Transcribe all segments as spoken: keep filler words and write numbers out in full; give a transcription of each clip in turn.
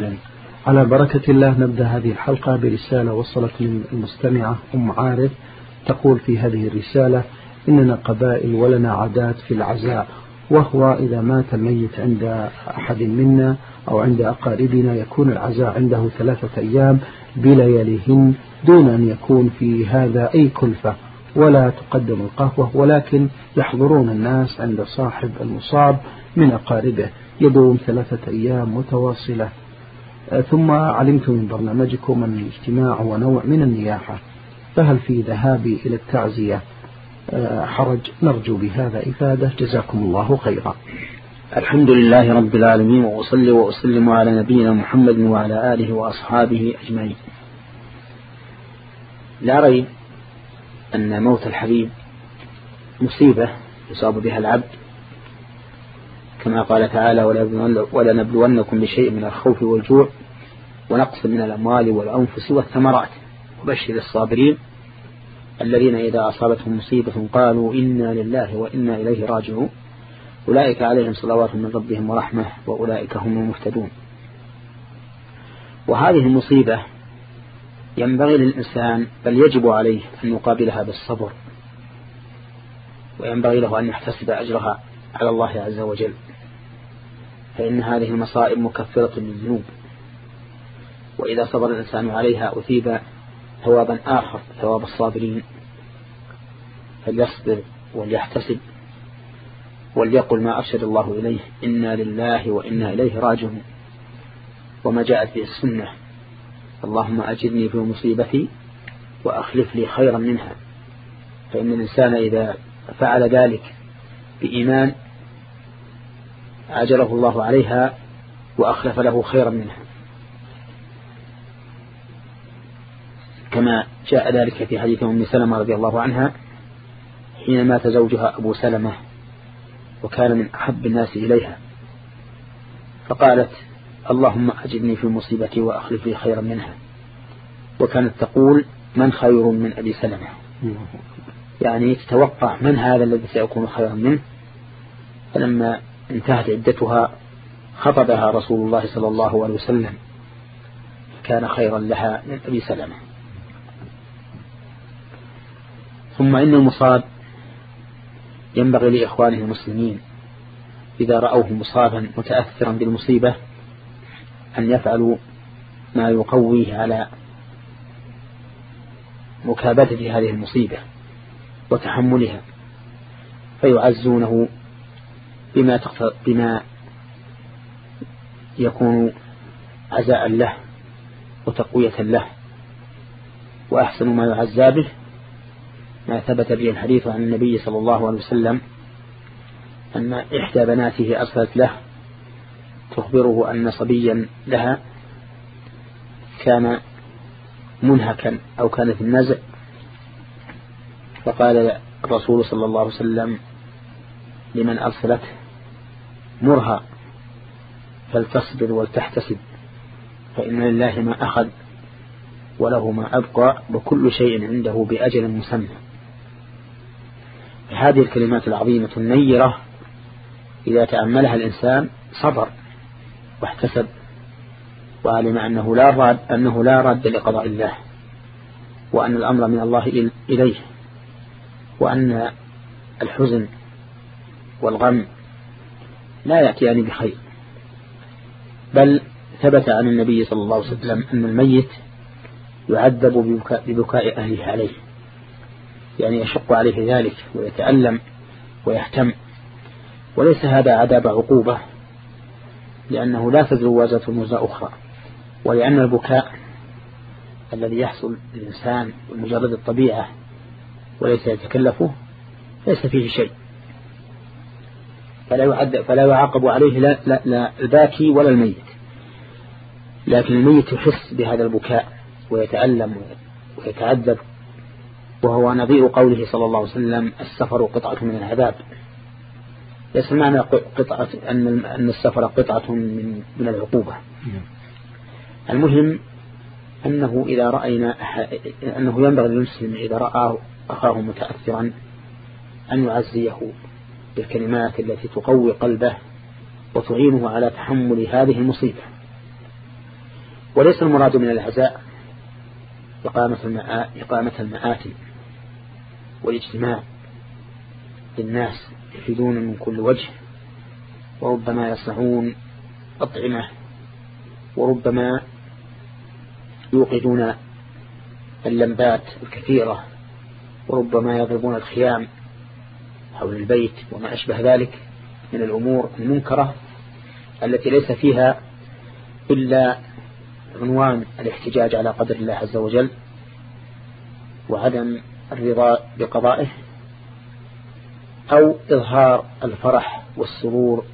وسهلا. على بركة الله نبدأ هذه الحلقة برسالة وصلت من المستمعة أم عارف، تقول في هذه الرسالة: إننا قبائل ولنا عادات في العزاء، وهو إذا مات الميت عند أحد منا أو عند أقاربنا يكون العزاء عنده ثلاثة أيام بلياليهن دون أن يكون في هذا أي كلفة، ولا تقدم القهوة، ولكن يحضرون الناس عند صاحب المصاب من أقاربه، يدوم ثلاثة أيام متواصلة. ثم علمت من برنامجكم أن الاجتماع هو نوع من النياحة، فهل في ذهابي إلى التعزية حرج؟ نرجو بهذا إفادة، جزاكم الله خيرا. الحمد لله رب العالمين، وأصلي وأسلم على نبينا محمد وعلى آله وأصحابه أجمعين. لا ريب أن موت الحبيب مصيبة يصاب بها العبد، كما قال تعالى: ولنبلونكم بشيء من الخوف والجوع ونقص من الأموال والأنفس والثمرات وبشر الصابرين الذين إذا أصابتهم مصيبة قالوا إنا لله وإنا إليه راجعون أولئك عليهم صلوات من ربهم ورحمة وأولئك هم المهتدون. وهذه المصيبة ينبغي للإنسان بل يجب عليه أن يقابلها بالصبر، وينبغي له أن يحتسب أجرها على الله عز وجل، فإن هذه المصائب مكفرة للذنوب، وإذا صبر الإنسان عليها أثيب ثوابا آخر، ثواب الصابرين، فليصبر وليحتسب وليقل ما أرشد الله إليه: إنا لله وإنا إليه راجعون، وما جاءت به السنة: اللهم أجرني في مصيبتي وأخلف لي خيرا منها. فإن الإنسان إذا فعل ذلك بإيمان أجره الله عليها وأخلف له خيرا منها، كما جاء ذلك في حديث أم سلمة رضي الله عنها حين مات زوجها أبو سلمة وكان من أحب الناس إليها، فقالت: اللهم أجرني في مصيبتي وأخلف لي خيرا منها. وكانت تقول: من خير من أبي سلمة؟ يعني تتوقع من هذا الذي سيكون خيرا منه. فلما انتهت عدتها خطبها رسول الله صلى الله عليه وسلم، كان خيرا لها من أبي سلمة. ثم إن المصاب ينبغي لإخوانه المسلمين إذا رأوه مصابا متأثرا بالمصيبة أن يفعلوا ما يقويه على مكابدة هذه المصيبة وتحملها، فيعزونه بما, بما يكون عزاء له وتقوية له. وأحسن ما يعزى به ما ثبت به الحديث عن النبي صلى الله عليه وسلم أن إحدى بناته أرسلت له تخبره أن صبيا لها كان منهكا أو كان في النزع، فقال الرسول صلى الله عليه وسلم لمن أرسلته: مرها فلتصبر ولتحتسب، فإن لله ما أخذ وله ما أبقى وكل شيء عنده بأجل مسمى. هذه الكلمات العظيمة النيرة إذا تأملها الإنسان صبر واحتسب وعلم أنه لا راد أنه لا راد لقضاء الله، وأن الأمر من الله إليه، وأن الحزن والغم لا يأتيان بخير. بل ثبت عن النبي صلى الله عليه وسلم أن الميت يعذب ببكاء, ببكاء أهله عليه، يعني يشق عليه ذلك ويتألم ويهتم، وليس هذا عذاب عقوبة، لأنه لا تزر وازرة وزر أخرى، ولأن البكاء الذي يحصل للإنسان بمجرد الطبيعة وليس يتكلفه ليس فيه شيء، فلا يعذب فلا يعاقب عليه لا, لا, لا الباكي ولا الميت. لكن الميت يحس بهذا البكاء ويتألم ويتعذب، وهو نظير قوله صلى الله عليه وسلم: السفر قطعة من العذاب. ليس معنى قطعة أن أن السفر قطعة من من العقوبة. المهم أنه إذا رأينا أنه ينبغي للمسلم إذا رأى أخاه متأثرا أن يعزيه بالكلمات التي تقوي قلبه وتعينه على تحمل هذه المصيبة. وليس المراد من العزاء إقامة إقامة المآتم والاجتماع للناس يفيدون من كل وجه، وربما يصنعون أطعمة، وربما يوقدون اللمبات الكثيرة، وربما يضربون الخيام حول البيت وما أشبه ذلك من الأمور المنكرة التي ليس فيها إلا عنوان الاحتجاج على قدر الله عز وجل وعدم الرضا بقضائه، أو إظهار الفرح والسرور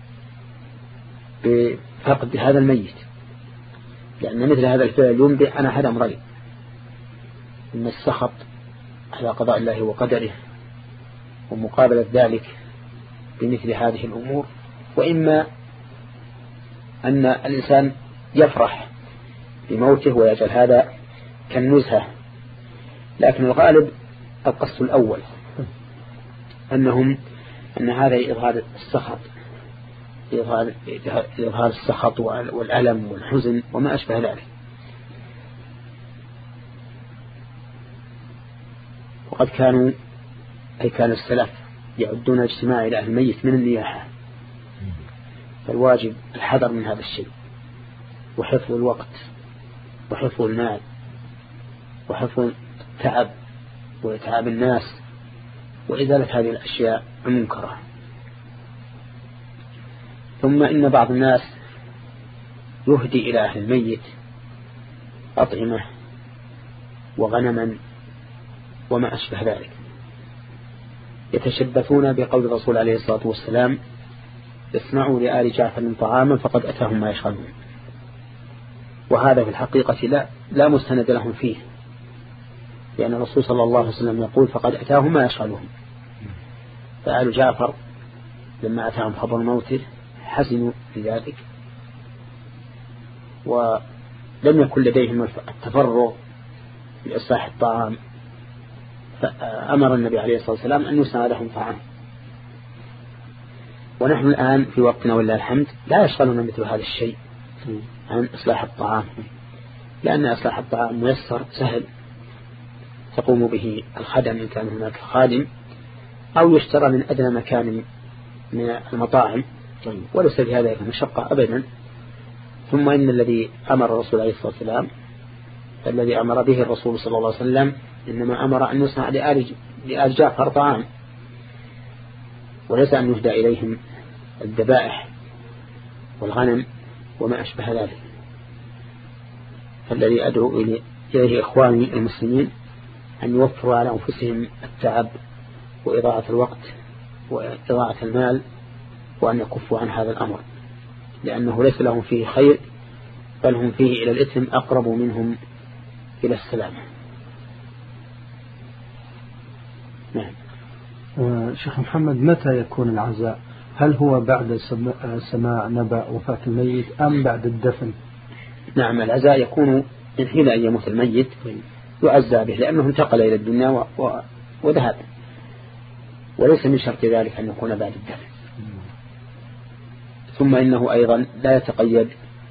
بفقد هذا الميت. لأن مثل هذا الفعل ينبئ عن أحد أمرين: إن السخط على قضاء الله وقدره ومقابلة ذلك بمثل هذه الأمور، وإما أن الإنسان يفرح بموته ويجعل هذا كالنزهة. لكن الغالب القصد الأول، أنهم أن هذا إظهار السخط إظهار, إظهار السخط والألم والحزن وما أشبه ذلك. وقد كانوا أي كان السلف يعدون اجتماع إلى أهل الميت من النياحة، فالواجب الحذر من هذا الشيء، وحفظ الوقت وحفظ المال وحفظ التعب وإتعاب الناس وإزالة هذه الأشياء المنكرة. ثم إن بعض الناس يهدي إلى أهل الميت أطعمة وغنما وما أشبه ذلك، يتشبثون بقول الرسول عليه الصلاة والسلام: اصنعوا لآل جعفر طعاما فقد أتاهم ما يشغلون. وهذا في الحقيقة لا, لا مستند لهم فيه، لأن الرسول صلى الله عليه وسلم يقول: فقد أتاهم ما يشغلهم. فآل جعفر لما أتاهم خبر موته حزنوا لذلك، ولم يكن لديهم التفرغ لإصلاح الطعام، فأمر النبي عليه الصلاة والسلام أن يصنع لهم طعام. ونحن الآن في وقتنا ولله الحمد لا يشغلنا مثل هذا الشيء عن إصلاح الطعام، لأن إصلاح الطعام ميسر سهل، تقوم به الخدم إن كان هناك خادم، أو يشترى من أدنى مكان من المطاعم، وليس في هذا مشقة أبدا. ثم إن الذي أمر الرسول عليه الصلاة والسلام الذي أمر به الرسول صلى الله عليه وسلم إنما أمر أن يصنع لآل جعفر طعام، وليس أن يهدى إليهم الذبائح والغنم وما أشبه ذلك. فالذي أدعو إليه إخواني المسلمين أن يوفروا على أنفسهم التعب وإضاعة الوقت وإضاعة المال، وأن يكفوا عن هذا الأمر، لأنه ليس لهم فيه خير، بل هم فيه إلى الإثم أقرب منهم إلى السلامة. نعم. شيخ محمد، متى يكون العزاء؟ هل هو بعد سماع نبأ وفاة الميت أم بعد الدفن؟ نعم، العزاء يكون من حين أن يموت الميت يعزى به، لأنه انتقل إلى الدنيا و... و... وذهب، وليس من شرط ذلك أن يكون بعد الدفن. ثم إنه أيضا لا يتقيد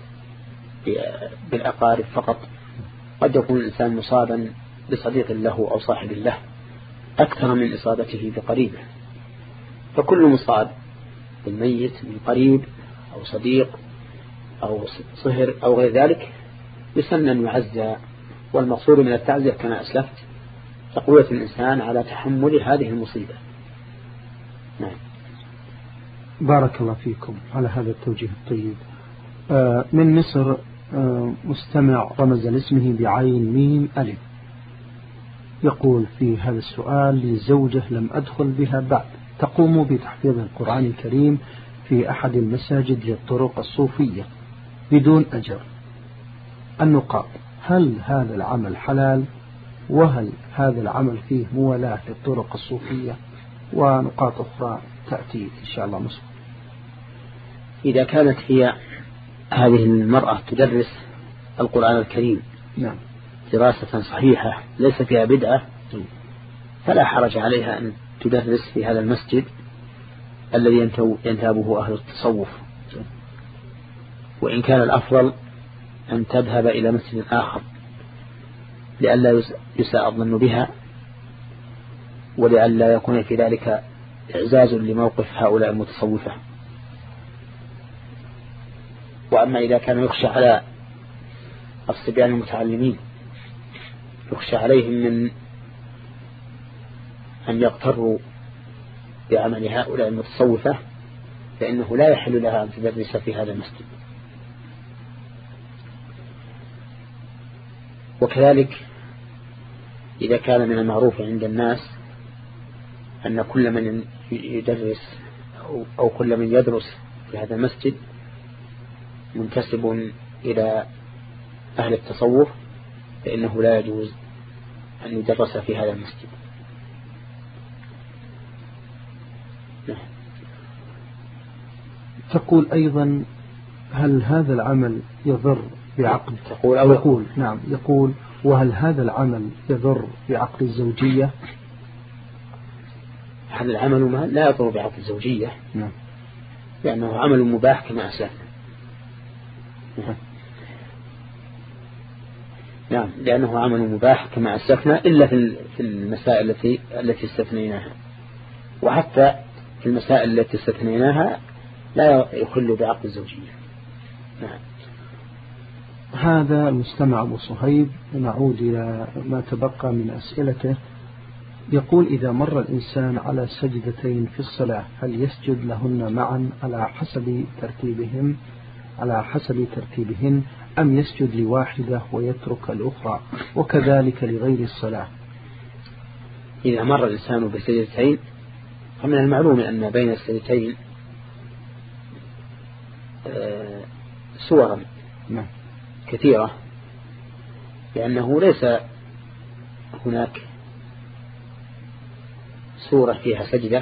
بالأقارب فقط، قد يكون الإنسان مصابا بصديق له أو صاحب له أكثر من إصابته بقريبه، فكل مصاب بالميت من قريب أو صديق أو صهر أو غير ذلك يسمى أن يعزى. والمقصود من التعزية كما أسلفت تقوية الإنسان على تحمل هذه المصيبة. نعم. بارك الله فيكم على هذا التوجيه الطيب. آه من مصر آه مستمع رمز لاسمه بعين ميم ألف، يقول في هذا السؤال: لزوجة لم أدخل بها بعد، تقوم بتحفيظ القرآن الكريم في أحد المساجد للطرق الصوفية بدون أجر. النقاط: هل هذا العمل حلال؟ وهل هذا العمل فيه موالاة للطرق الصوفية؟ ونقاط أخرى تأتي إن شاء الله مصر. إذا كانت هي هذه المرأة تدرس القرآن الكريم نعم دراسة صحيحة ليس فيها بدعة، فلا حرج عليها أن تدرس في هذا المسجد الذي ينتابه أهل التصوف. وإن كان الأفضل أن تذهب إلى مسجد آخر لئلا يساء الظن بها، ولئلا يكون في ذلك إعزاز لموقف هؤلاء المتصوفة. وأما إذا كان يخشى على الصبيان المتعلمين، يخشى عليهم من أن يغتروا بعمل هؤلاء المتصوفة، فإنه لا يحل لها أن تدرس في هذا المسجد. وكذلك إذا كان من المعروف عند الناس أن كل من يدرس أو كل من يدرس في هذا المسجد منتسب إلى أهل التصوف، فإنه لا يجوز أن يدرس في هذا المسجد. تقول أيضا: هل هذا العمل يضر بعقد تقول أو يقول نعم يقول وهل هذا العمل يضر بعقد الزوجية؟ هذا العمل ما لا يضر بعقد الزوجية، نعم، لأنه عمل مباح كما أسلفنا. نعم. نعم لأنه عمل مباح كما أسلفنا، إلا في المسائل التي التي استثنيناها، وحتى في المسائل التي استثنيناها لا يخل بعقد الزوجية. نعم. هذا المستمع أبو صهيب، نعود إلى ما تبقى من أسئلته، يقول: إذا مر الإنسان على سجدتين في الصلاة هل يسجد لهن معا على حسب ترتيبهم على حسب ترتيبهن أم يسجد لواحدة ويترك الأخرى، وكذلك لغير الصلاة؟ إذا مر الإنسان بسجدتين فمن المعلوم أن بين السجدتين سورا كثيرة، لأنه ليس هناك سورة فيها سجدة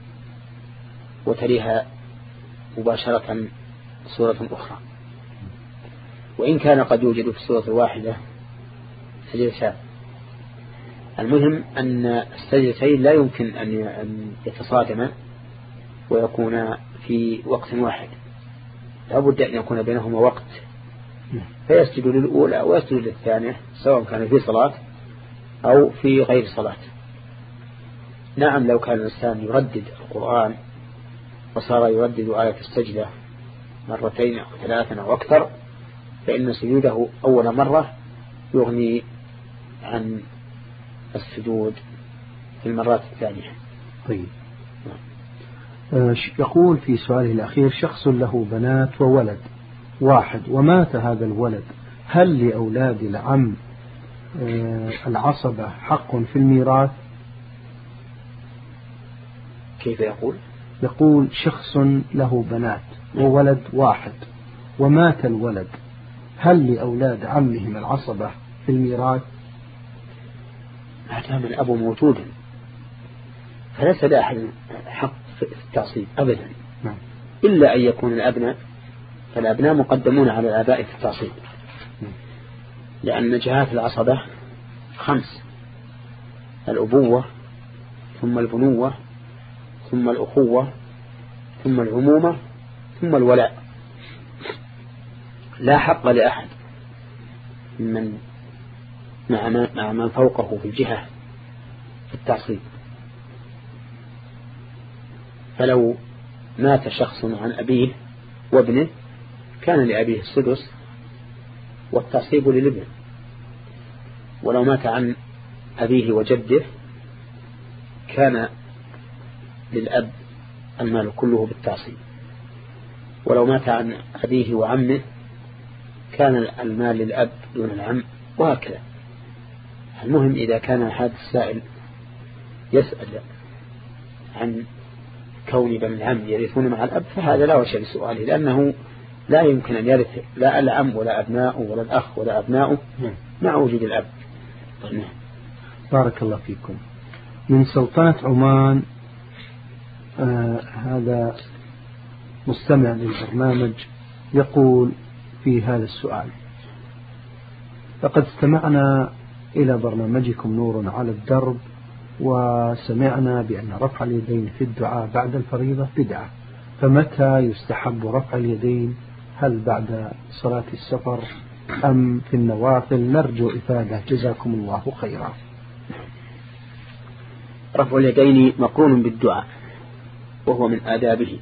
وتليها مباشرة سورة أخرى، وإن كان قد يوجد في السورة الواحدة سجدتان. المهم أن السجدتين لا يمكن أن يتصادما ويكون في وقت واحد، لا بد أن يكون بينهما وقت، فيسجد للأولى ويسجد للثانية سواء كان في صلاة أو في غير صلاة. نعم لو كان الإنسان يردد القرآن وصار يردد آية السجدة مرتين أو ثلاثا أو أكثر، فإن سجوده أول مرة يغني عن السجود في المرات الثانية. طيب. يقول في سؤاله الأخير: شخص له بنات وولد واحد ومات هذا الولد، هل لأولاد العم العصبة حق في الميراث؟ كيف يقول؟ يقول: شخص له بنات وولد واحد ومات الولد، هل لأولاد عمهم العصبة في الميراث؟ ما دام الأب موجودا فليس لأحد حق في التعصيب أبدا، نعم. إلا أن يكون الأبناء، فالأبناء مقدمون على الآباء في التعصيب، لأن جهات العصبة خمس: الأبوة، ثم البنوة، ثم الأخوة، ثم العمومة، ثم الولاء. لا حق لأحد من مع من فوقه في الجهة في التعصيب. فلو مات شخص عن أبيه وابنه كان لأبيه السدس والتعصيب للابن، ولو مات عن أبيه وجده كان للأب المال كله بالتعصيب، ولو مات عن أبيه وعمه كان المال للأب دون العم، وهكذا. المهم إذا كان هذا السائل يسأل عن كون بني العم يرثون مع الأب فهذا لا وجه لسؤاله، لأنه لا يمكن أن يرث لا العم ولا أبناؤه ولا الأخ ولا أبناؤه مع وجود الأب. بارك الله فيكم. من سلطنة عمان، آه هذا مستمع للبرنامج يقول في هذا السؤال: لقد استمعنا إلى برنامجكم نور على الدرب، وسمعنا بأن رفع اليدين في الدعاء بعد الفريضة بدعة، فمتى يستحب رفع اليدين؟ هل بعد صلاة السفر أم في النوافل؟ نرجو إفادة، جزاكم الله خيرا. رفع اليدين مقرون بالدعاء وهو من آدابه،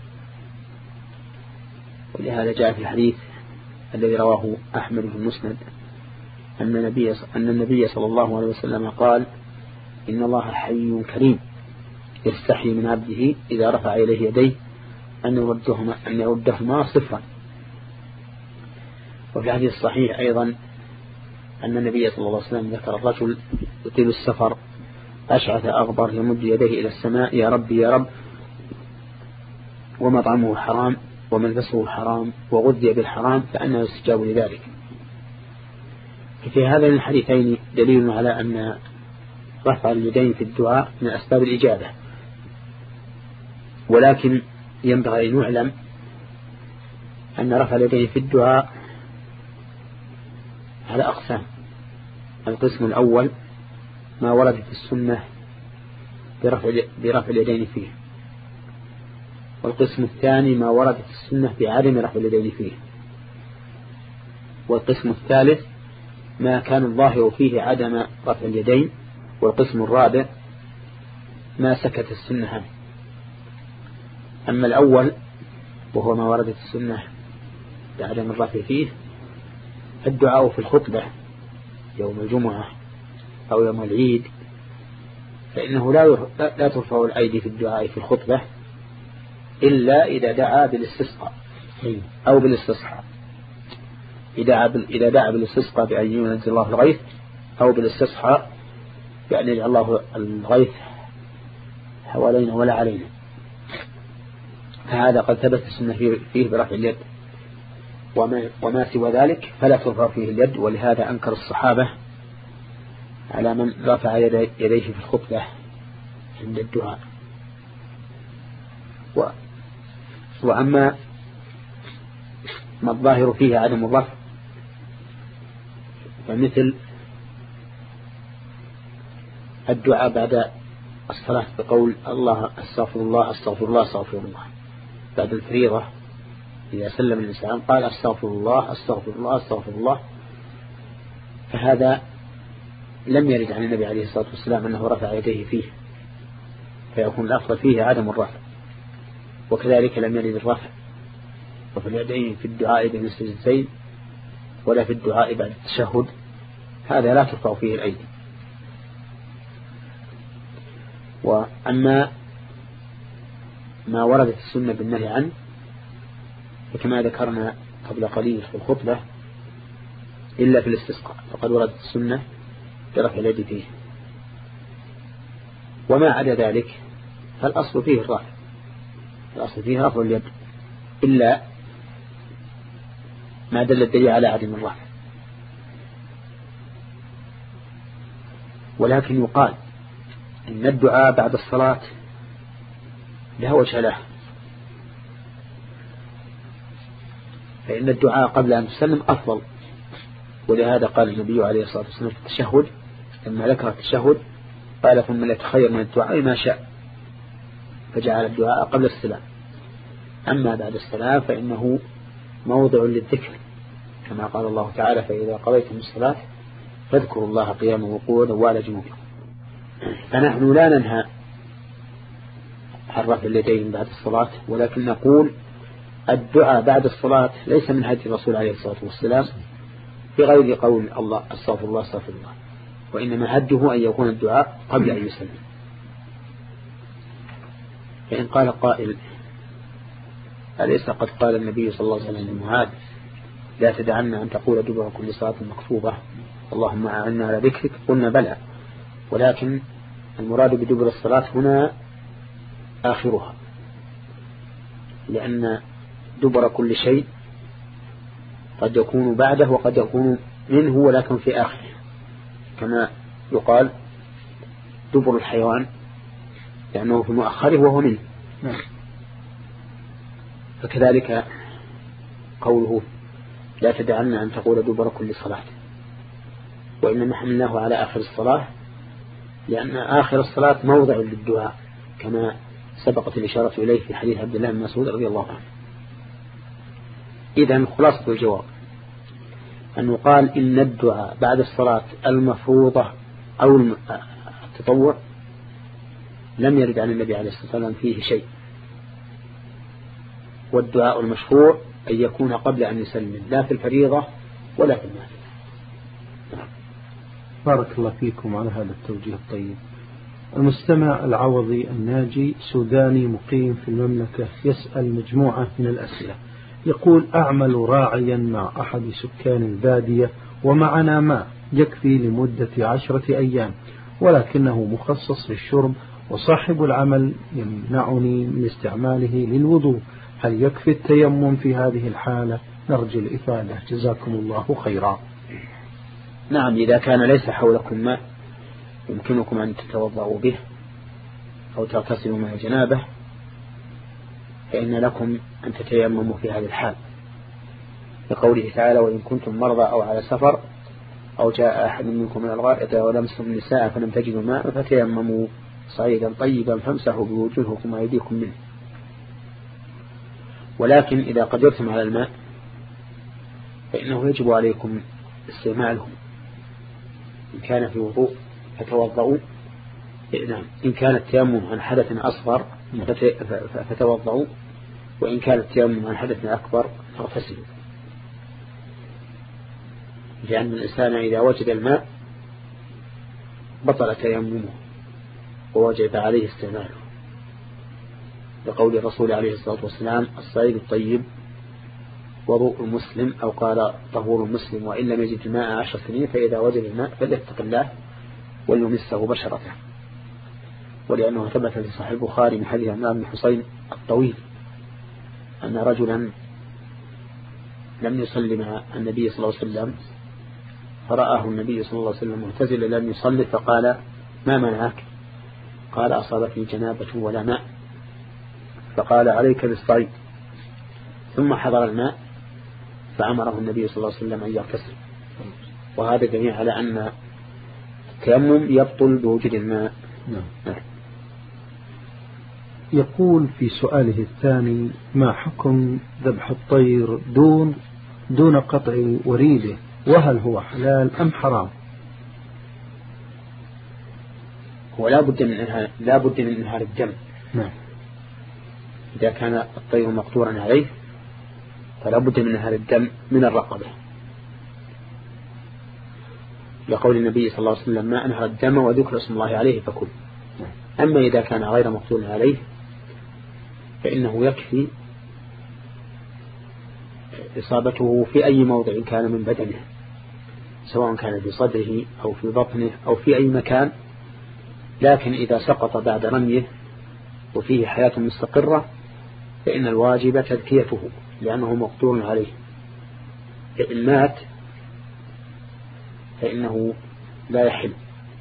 ولهذا جاء في الحديث الذي رواه أحمد في المسند أن النبي أن النبي صلى الله عليه وسلم قال: إن الله حي كريم يستحي من عبده إذا رفع إليه يديه أن يردهما أن يردهما صفرا. وفي الحديث الصحيح أيضا أن النبي صلى الله عليه وسلم ذكر الرجل يطيل السفر أشعث أغبر يمد يديه إلى السماء: يا رب يا رب، ومطعمه حرام وملبسه حرام وغذي بالحرام، فأنه يستجاب لذلك. في هذين الحديثين دليل على أن رفع اليدين في الدعاء من أسباب الإجابة، ولكن ينبغي أن نعلم أن رفع اليدين في الدعاء على أقسام. القسم الأول ما ورد في السنة برفع برفع اليدين فيه، والقسم الثاني ما ورد في السنة بعدم رفع اليدين فيه، والقسم الثالث ما كان الظاهر فيه عدم رفع اليدين، والقسم الرابع ما سكت السنة عنه. أما الأول وهو ما وردت السنة بعدم الرفع فيه، الدعاء في الخطبة يوم الجمعة أو يوم العيد، فإنه لا لا ترفع الأيدي في الدعاء في الخطبة إلا إذا دعا بالاستسقاء أو بالاستصحاء. إذا دعا بالاستسقاء بأن ينزل الله الغيث، أو بالاستصحاء بأن يجعل الله الغيث حوالينا ولا علينا، فهذا قد ثبت السنة فيه برفع اليد. وما, وما سوى ذلك فلا ترفع فيه اليد، ولهذا أنكر الصحابة على من رفع يديه في الخطبة عند الدعاء. و وأما ما الظاهر فيه عدم الرفع فمثل الدعاء بعد الصلاة بقول الله استغفر الله استغفر الله استغفر الله، بعد الفريضة إذا سلم الإنسان قال استغفر الله استغفر الله استغفر الله، فهذا لم يرد عن النبي عليه الصلاة والسلام أنه رفع يديه فيه، فيكون الأفضل فيه عدم الرفع. وكذلك لم يرد الرفع وفي اليدين في الدعاء بين السجدتين ولا في الدعاء بعد التشهد، هذا لا ترفع فيه الأيدي. وأما ما وردت السنة بالنهي عنه وكما ذكرنا قبل قليل في الخطبة إلا في الاستسقاء، فقد وردت السنة برفع اليد فيه. وما عدا ذلك فالأصل فيه الرفع، الأصل فيه رفع اليد إلا ما دل الدليل على عدم الرفع. ولكن يقال إن الدعاء بعد الصلاة له وجه له، فإن الدعاء قبل أن تسلم أفضل، ولهذا قال النبي عليه الصلاة والسلام في التشهد لما ذكر التشهد قال ثم ليتخير من الدعاء ما شاء، فجعل الدعاء قبل السلام. أما بعد السلام فإنه موضع للذكر كما قال الله تعالى: فإذا قضيتم الصلاة فاذكروا الله قياما وقعودا وعلى جنوبكم. فنحن لا ننهى عن رفع اليدين بعد الصلاة، ولكن نقول الدعاء بعد الصلاة ليس من هدي الرسول عليه الصلاة والسلام في غير قول الله استغفر الله استغفر الله، وإنما هده أن يكون الدعاء قبل أن يسلم. فإن قال قائل: أليس قد قال النبي صلى الله عليه وسلم لمعاذ: لا تدعنا أن تقول دبر كل صلاة مكتوبة اللهم أعنا على ذكرك؟ قلنا بلى، ولكن المراد بدبر الصلاة هنا آخرها، لأن دبر كل شيء قد يكون بعده وقد يكون منه ولكن في آخره، كما يقال دبر الحيوان لأنه في مؤخره وهو منه. فكذلك قوله لا تدعنا أن تقول دبر كل صلاة، وإنما حملناه على آخر الصلاة لأن آخر الصلاة موضع للدعاء كما سبقت الإشارة إليه في حديث عبد الله بن مسعود رضي الله عنه. إذن خلاصة الجواب أنه قال إن الدعاء بعد الصلاة المفروضة أو التطوع لم يرد عن النبي عليه الصلاة والسلام فيه شيء، والدعاء المشروع أن يكون قبل أن يسلم، لا في الفريضة ولا في النافلة. بارك الله فيكم على هذا التوجيه الطيب. المستمع العوضي الناجي سوداني مقيم في المملكة يسأل مجموعة من الأسئلة. يقول: أعمل راعيا مع أحد سكان البادية ومعنا ماء يكفي لمدة عشرة أيام، ولكنه مخصص للشرب، وصاحب العمل يمنعني من استعماله للوضوء، هل يكفي التيمم في هذه الحالة؟ نرجو الإفادة، جزاكم الله خيرا. نعم، إذا كان ليس حولكم ماء يمكنكم أن تتوضأوا به أو تغتسلوا من الجنابة، فإن لكم أن تتيمموا في هذه الحال، لقوله تعالى: وإن كنتم مرضى أو على سفر أو جاء أحد منكم من الغائط ولمستم النساء فلم تجدوا ماء فتيمموا صعيدا طيبا فامسحوا بوجوهكم وأيديكم منه. ولكن إذا قدرتم على الماء فإنه يجب عليكم استعماله، إن كان في وضوء فتوضؤوا، نعم، إن كان التيمم عن حدث أصغر فتوضؤوا، وإن كان التيمم عن حدث أكبر فاغتسلوا، لأن الإنسان إذا وجد الماء بطل تيممه ووجب عليه استعماله، لقول الرسول عليه الصلاة والسلام: الصعيد الطيب وضوء المسلم، أو قال طهور المسلم، وإن لم يجد الماء عشر سنين فإذا وجد الماء فليتق الله وليمسه بشرته. ولأنه ثبت في صحيح البخاري من حديث عمران بن حسين الطويل أن رجلا لم يصلي مع النبي صلى الله عليه وسلم، فرآه النبي صلى الله عليه وسلم معتزلا لم يصلي، فقال: ما منعك؟ قال: أصابتني جنابة ولا ماء. فقال: عليك بالصعيد. ثم حضر الماء فأمره النبي صلى الله عليه وسلم أن يغتسل. وهذا دليل على أن التيمم يبطل بوجود الماء. نعم. يقول في سؤاله الثاني: ما حكم ذبح الطير دون دون قطع وريده، وهل هو حلال أم حرام؟ هو لا بد من إنهار لا بد من إنهار الدم. نعم. إذا كان الطير مقطورا عليه فلا بد من إنهار الدم من الرقبة، لقول النبي صلى الله عليه وسلم: ما أنهر الدم وذكر اسم الله عليه فكل. أما إذا كان غير مقتول عليه فإنه يكفي إصابته في أي موضع كان من بدنه، سواء كان في صدره أو في بطنه أو في أي مكان، لكن إذا سقط بعد رميه وفيه حياة مستقرة فإن الواجب تذكيته لأنه مقتول عليه. فإن مات فإنه لا يحل،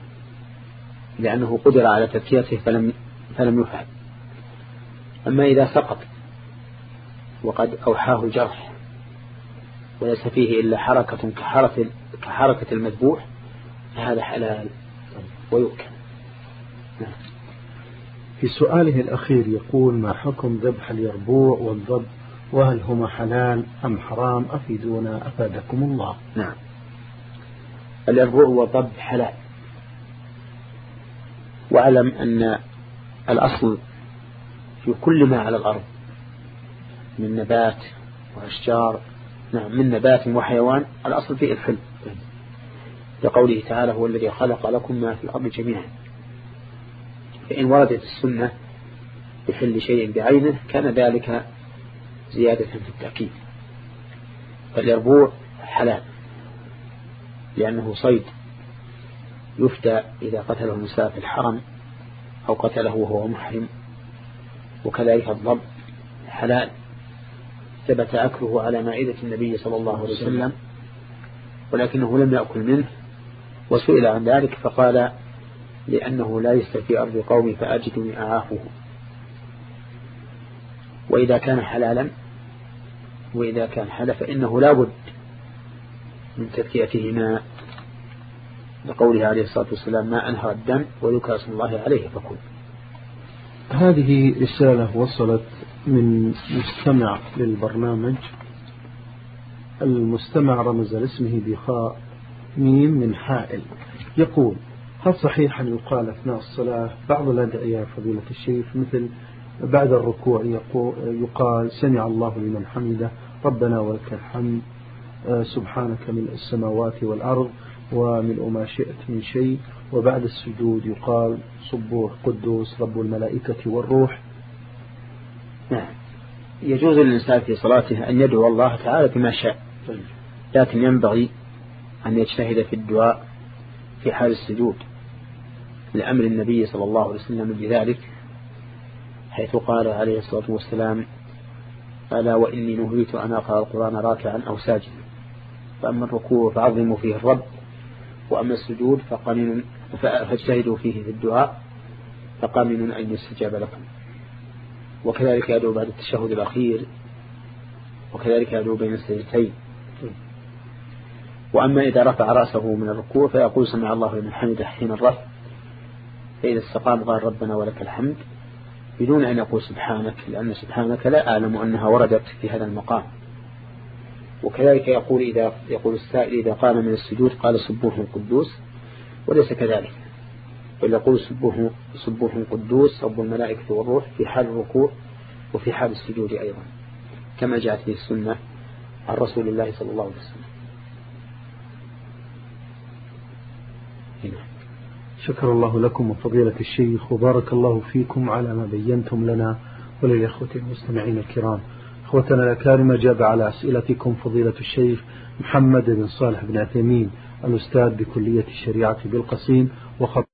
لأنه قدر على تذكيته فلم, فلم يفعل. أما إذا سقط وقد أوحاه الجرح وليس فيه إلا حركة كحركة, كحركة المذبوح فهذا حلال ويؤكل. نعم. في سؤاله الأخير يقول: ما حكم ذبح اليربوع والضب، وهل هما حلال أم حرام؟ أفيدونا أفادكم الله. نعم، اليربوع والضب حلال، واعلم أن الأصل في كل ما على الأرض من نبات وأشجار، نعم، من نبات وحيوان، الأصل فيه الحل، لقوله تعالى: هو الذي خلق لكم ما في الأرض جميعا. فإن وردت السنة بحل شيء بعينه كان ذلك زيادة في التأكيد. فاليربوع حلال لأنه صيد يفتى إذا قتله النساء في الحرم أو قتله وهو محرم. وكذلك الضب حلال، ثبت أكله على مائدة النبي صلى الله عليه وسلم ولكنه لم يأكل منه، وسئل عن ذلك فقال: لأنه لا يستوي في أرض قومي فأجدني أعافه. وإذا كان حلالا وإذا كان حلال فإنه لا بد من تذكيتهما، لقوله عليه الصلاة والسلام: ما أنهر الدم وذكر اسم الله عليه فكل. هذه رسالة وصلت من مستمع للبرنامج المستمع رمز لاسمه بخاء ميم من حائل، يقول: هل صحيح أن يقال أثناء الصلاة بعض الأدعية فضيلة الشيخ مثل بعد الركوع يقال سمع الله لمن حمده ربنا ولك الحمد سبحانك ملء السماوات والأرض وملء ما شئت من شيء، وبعد السجود يقال سبوح قدوس رب الملائكة والروح؟ نعم، يجوز للإنسان في صلاته أن يدعو الله تعالى بما شاء، لكن ينبغي أن يجتهد في الدعاء في حال السجود لأمر النبي صلى الله عليه وسلم بذلك، حيث قال عليه الصلاة والسلام: ألا وإني نهيت أن أقرأ القرآن راكعا أو ساجدا، فأما الركوع فعظموا فيه الرب، وأما السجود فقمن فاجتهدوا فيه في الدعاء فقمن أن يستجاب لكم. وكذلك يدعو بعد التشهد الأخير، وكذلك يدعو بين السجدتين. وأما إذا رفع رأسه من الركوع فيقول سمع الله لمن حمده حين الرفع، فإذا استقام قال ربنا ولك الحمد بدون أن يقول سبحانك، لأن سبحانك لا أعلم أنها وردت في هذا المقام. وكذلك يقول إذا يقول السائل إذا قام من السجود قال سبوح قدوس، وليس كذلك، بل يقول سبوح سبوح قدوس رب الملائكة والروح في حال الركوع وفي حال السجود أيضا، كما جاءت في السنة عن رسول الله صلى الله عليه وسلم. هنا. شكر الله لكم وفضيلة الشيخ، وبارك الله فيكم على ما بينتم لنا وللإخوة المستمعين الكرام. إخوتنا الأكارم، أجاب على أسئلتكم فضيلة الشيخ محمد بن صالح بن عثيمين الأستاذ بكلية الشريعة بالقصيم وخط